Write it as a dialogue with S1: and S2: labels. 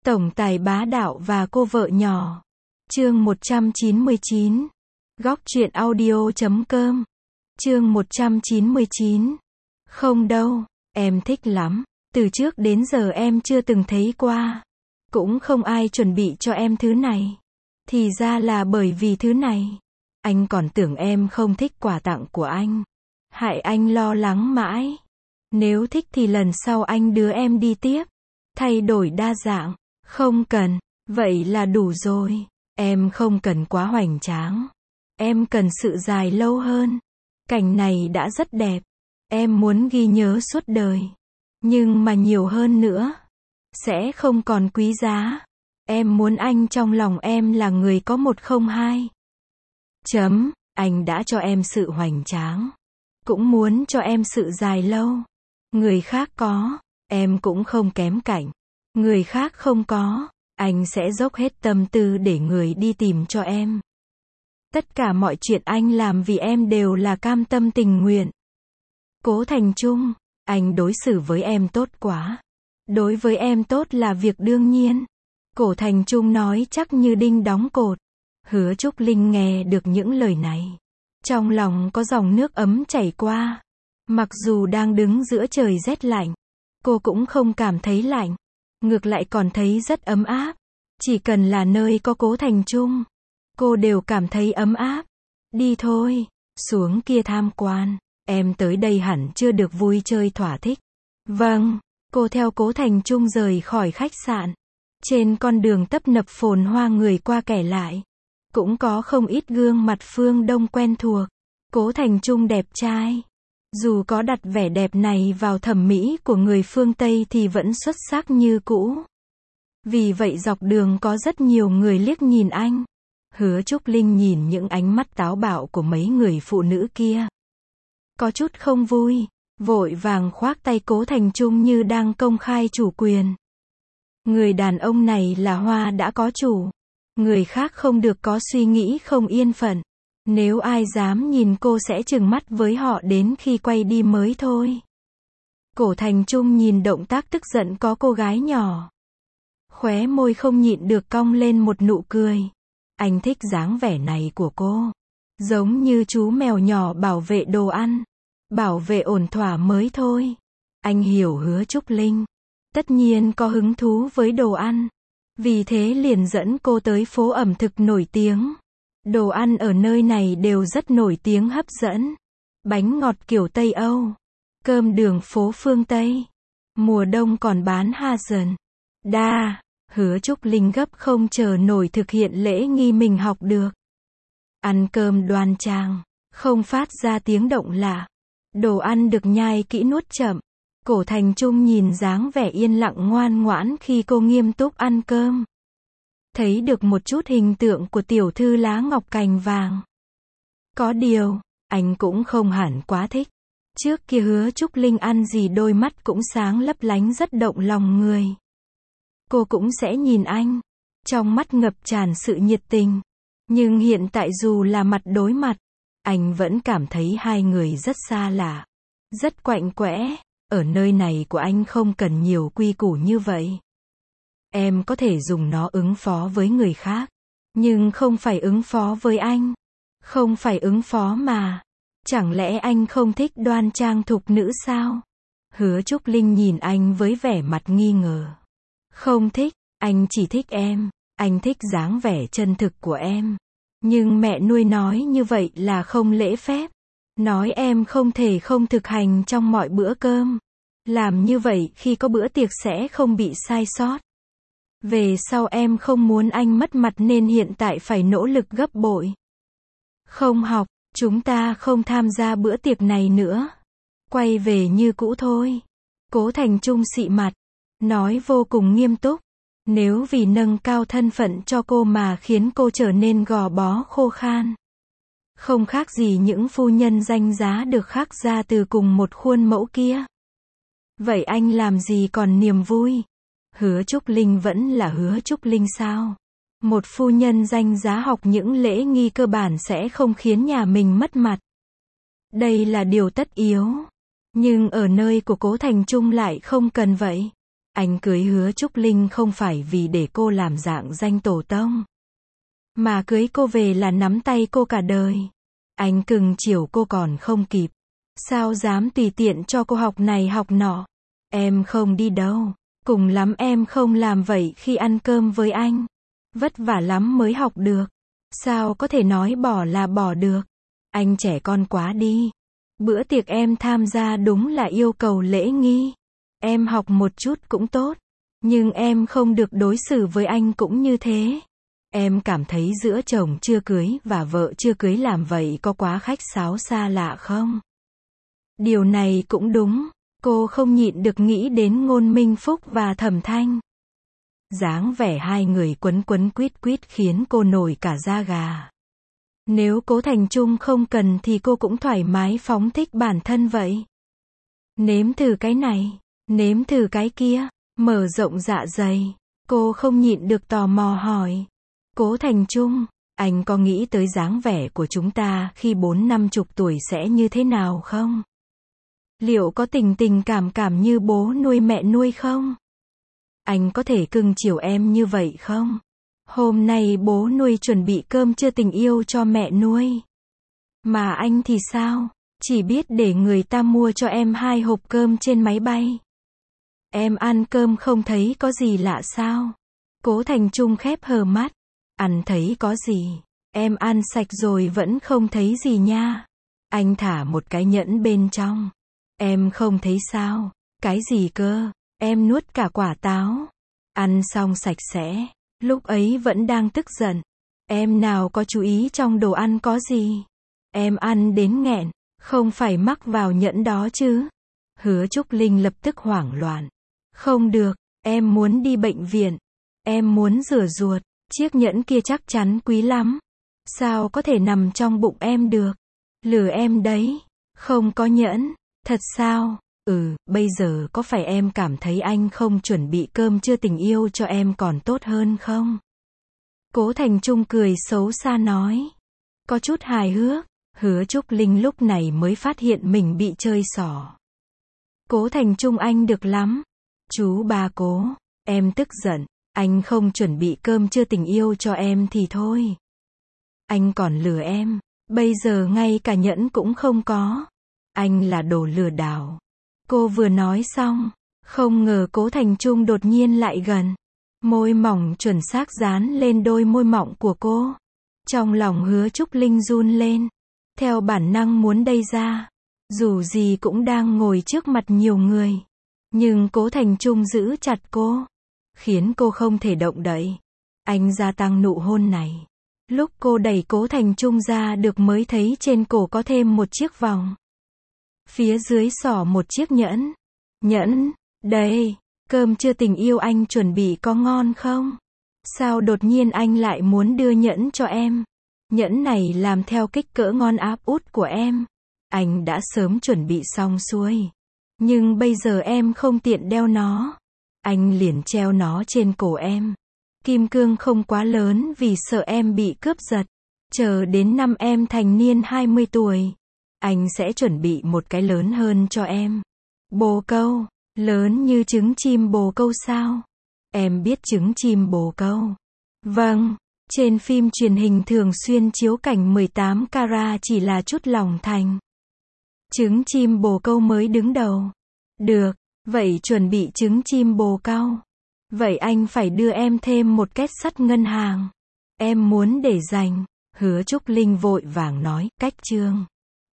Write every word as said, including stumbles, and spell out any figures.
S1: Tổng tài bá đạo và cô vợ nhỏ. Chương một trăm chín mươi chín. Góc truyện audio chấm com. Chương một trăm chín mươi chín. Không đâu, em thích lắm. Từ trước đến giờ em chưa từng thấy qua. Cũng không ai chuẩn bị cho em thứ này. Thì ra là bởi vì thứ này. Anh còn tưởng em không thích quà tặng của anh. Hại anh lo lắng mãi. Nếu thích thì lần sau anh đưa em đi tiếp. Thay đổi đa dạng. Không cần. Vậy là đủ rồi. Em không cần quá hoành tráng. Em cần sự dài lâu hơn. Cảnh này đã rất đẹp. Em muốn ghi nhớ suốt đời. Nhưng mà nhiều hơn nữa. Sẽ không còn quý giá. Em muốn anh trong lòng em là người có một không hai. Chấm. Anh đã cho em sự hoành tráng. Cũng muốn cho em sự dài lâu. Người khác có. Em cũng không kém cạnh. Người khác không có. Anh sẽ dốc hết tâm tư để người đi tìm cho em. Tất cả mọi chuyện anh làm vì em đều là cam tâm tình nguyện. Cố Thành Trung, anh đối xử với em tốt quá. Đối với em tốt là việc đương nhiên. Cố Thành Trung nói chắc như đinh đóng cột. Hứa Trúc Linh nghe được những lời này. Trong lòng có dòng nước ấm chảy qua. Mặc dù đang đứng giữa trời rét lạnh, cô cũng không cảm thấy lạnh. Ngược lại còn thấy rất ấm áp. Chỉ cần là nơi có Cố Thành Trung, cô đều cảm thấy ấm áp. Đi thôi, xuống kia tham quan. Em tới đây hẳn chưa được vui chơi thỏa thích. Vâng, cô theo Cố Thành Trung rời khỏi khách sạn. Trên con đường tấp nập phồn hoa người qua kẻ lại. Cũng có không ít gương mặt phương Đông quen thuộc. Cố Thành Trung đẹp trai. Dù có đặt vẻ đẹp này vào thẩm mỹ của người phương Tây thì vẫn xuất sắc như cũ. Vì vậy dọc đường có rất nhiều người liếc nhìn anh. Hứa Trúc Linh nhìn những ánh mắt táo bạo của mấy người phụ nữ kia. Có chút không vui, vội vàng khoác tay Cố Thành Trung như đang công khai chủ quyền. Người đàn ông này là hoa đã có chủ. Người khác không được có suy nghĩ không yên phận. Nếu ai dám nhìn cô sẽ trừng mắt với họ đến khi quay đi mới thôi. Cố Thành Trung nhìn động tác tức giận có cô gái nhỏ. Khóe môi không nhịn được cong lên một nụ cười. Anh thích dáng vẻ này của cô. Giống như chú mèo nhỏ bảo vệ đồ ăn. Bảo vệ ổn thỏa mới thôi. Anh hiểu Hứa Trúc Linh. Tất nhiên có hứng thú với đồ ăn. Vì thế liền dẫn cô tới phố ẩm thực nổi tiếng. Đồ ăn ở nơi này đều rất nổi tiếng hấp dẫn. Bánh ngọt kiểu Tây Âu. Cơm đường phố phương Tây. Mùa đông còn bán Hazen. Đa. Hứa Trúc Linh gấp không chờ nổi thực hiện lễ nghi mình học được. Ăn cơm đoan trang. Không phát ra tiếng động lạ. Đồ ăn được nhai kỹ nuốt chậm. Cố Thành Trung nhìn dáng vẻ yên lặng ngoan ngoãn khi cô nghiêm túc ăn cơm. Thấy được một chút hình tượng của tiểu thư lá ngọc cành vàng. Có điều, anh cũng không hẳn quá thích. Trước kia Hứa Trúc Linh ăn gì đôi mắt cũng sáng lấp lánh rất động lòng người. Cô cũng sẽ nhìn anh. Trong mắt ngập tràn sự nhiệt tình. Nhưng hiện tại dù là mặt đối mặt, anh vẫn cảm thấy hai người rất xa lạ. Rất quạnh quẽ. Ở nơi này của anh không cần nhiều quy củ như vậy. Em có thể dùng nó ứng phó với người khác. Nhưng không phải ứng phó với anh. Không phải ứng phó mà. Chẳng lẽ anh không thích đoan trang thục nữ sao? Hứa Trúc Linh nhìn anh với vẻ mặt nghi ngờ. Không thích, anh chỉ thích em. Anh thích dáng vẻ chân thực của em. Nhưng mẹ nuôi nói như vậy là không lễ phép. Nói em không thể không thực hành trong mọi bữa cơm. Làm như vậy khi có bữa tiệc sẽ không bị sai sót. Về sau em không muốn anh mất mặt nên hiện tại phải nỗ lực gấp bội. Không học, chúng ta không tham gia bữa tiệc này nữa. Quay về như cũ thôi. Cố Thành Trung xị mặt. Nói vô cùng nghiêm túc. Nếu vì nâng cao thân phận cho cô mà khiến cô trở nên gò bó khô khan. Không khác gì những phu nhân danh giá được khắc ra từ cùng một khuôn mẫu kia. Vậy anh làm gì còn niềm vui? Hứa Trúc Linh vẫn là Hứa Trúc Linh sao? Một phu nhân danh giá học những lễ nghi cơ bản sẽ không khiến nhà mình mất mặt. Đây là điều tất yếu. Nhưng ở nơi của Cố Thành Trung lại không cần vậy. Anh cưới Hứa Trúc Linh không phải vì để cô làm dạng danh tổ tông, mà cưới cô về là nắm tay cô cả đời. Anh cưng chiều cô còn không kịp, sao dám tùy tiện cho cô học này học nọ. Em không đi đâu, cùng lắm em không làm vậy khi ăn cơm với anh. Vất vả lắm mới học được, sao có thể nói bỏ là bỏ được. Anh trẻ con quá đi. Bữa tiệc em tham gia đúng là yêu cầu lễ nghi. Em học một chút cũng tốt, nhưng em không được đối xử với anh cũng như thế. Em cảm thấy giữa chồng chưa cưới và vợ chưa cưới làm vậy có quá khách sáo xa lạ không? Điều này cũng đúng, cô không nhịn được nghĩ đến Ngôn Minh Phúc và Thẩm Thanh. Dáng vẻ hai người quấn quấn quýt quýt khiến cô nổi cả da gà. Nếu Cố Thành Trung không cần thì cô cũng thoải mái phóng thích bản thân vậy. Nếm thử cái này, nếm thử cái kia, mở rộng dạ dày. Cô không nhịn được tò mò hỏi. Cố Thành Trung, anh có nghĩ tới dáng vẻ của chúng ta khi bốn năm chục tuổi sẽ như thế nào không? Liệu có tình tình cảm cảm như bố nuôi mẹ nuôi không? Anh có thể cưng chiều em như vậy không? Hôm nay bố nuôi chuẩn bị cơm trưa tình yêu cho mẹ nuôi. Mà anh thì sao? Chỉ biết để người ta mua cho em hai hộp cơm trên máy bay. Em ăn cơm không thấy có gì lạ sao? Cố Thành Trung khép hờ mắt. Ăn thấy có gì? Em ăn sạch rồi vẫn không thấy gì nha. Anh thả một cái nhẫn bên trong. Em không thấy sao? Cái gì cơ? Em nuốt cả quả táo. Ăn xong sạch sẽ. Lúc ấy vẫn đang tức giận. Em nào có chú ý trong đồ ăn có gì? Em ăn đến nghẹn, không phải mắc vào nhẫn đó chứ? Hứa Trúc Linh lập tức hoảng loạn. Không được, em muốn đi bệnh viện. Em muốn rửa ruột. Chiếc nhẫn kia chắc chắn quý lắm. Sao có thể nằm trong bụng em được? Lừa em đấy. Không có nhẫn. Thật sao? Ừ, bây giờ có phải em cảm thấy anh không chuẩn bị cơm trưa tình yêu cho em còn tốt hơn không? Cố Thành Trung cười xấu xa nói. Có chút hài hước. Hứa Trúc Linh lúc này mới phát hiện mình bị chơi xỏ. Cố Thành Trung anh được lắm. Chú ba Cố, em tức giận. Anh không chuẩn bị cơm trưa tình yêu cho em thì thôi. Anh còn lừa em. Bây giờ ngay cả nhẫn cũng không có. Anh là đồ lừa đảo. Cô vừa nói xong, không ngờ Cố Thành Trung đột nhiên lại gần. Môi mỏng chuẩn xác dán lên đôi môi mọng của cô. Trong lòng Hứa Trúc Linh run lên. Theo bản năng muốn đẩy ra. Dù gì cũng đang ngồi trước mặt nhiều người. Nhưng Cố Thành Trung giữ chặt cô. Khiến cô không thể động đậy. Anh gia tăng nụ hôn này. Lúc cô đẩy Cố Thành Trung ra được mới thấy trên cổ có thêm một chiếc vòng. Phía dưới xỏ một chiếc nhẫn. Nhẫn, đây, cơm trưa tình yêu anh chuẩn bị có ngon không? Sao đột nhiên anh lại muốn đưa nhẫn cho em? Nhẫn này làm theo kích cỡ ngon áp út của em. Anh đã sớm chuẩn bị xong xuôi. Nhưng bây giờ em không tiện đeo nó. Anh liền treo nó trên cổ em. Kim cương không quá lớn vì sợ em bị cướp giật. Chờ đến năm em thành niên hai mươi tuổi. Anh sẽ chuẩn bị một cái lớn hơn cho em. Bồ câu, lớn như trứng chim bồ câu sao? Em biết trứng chim bồ câu. Vâng, trên phim truyền hình thường xuyên chiếu cảnh mười tám carat chỉ là chút lòng thành. Trứng chim bồ câu mới đứng đầu. Được, vậy chuẩn bị trứng chim bồ câu. Vậy anh phải đưa em thêm một két sắt ngân hàng. Em muốn để dành. Hứa Trúc Linh vội vàng nói, cách chương.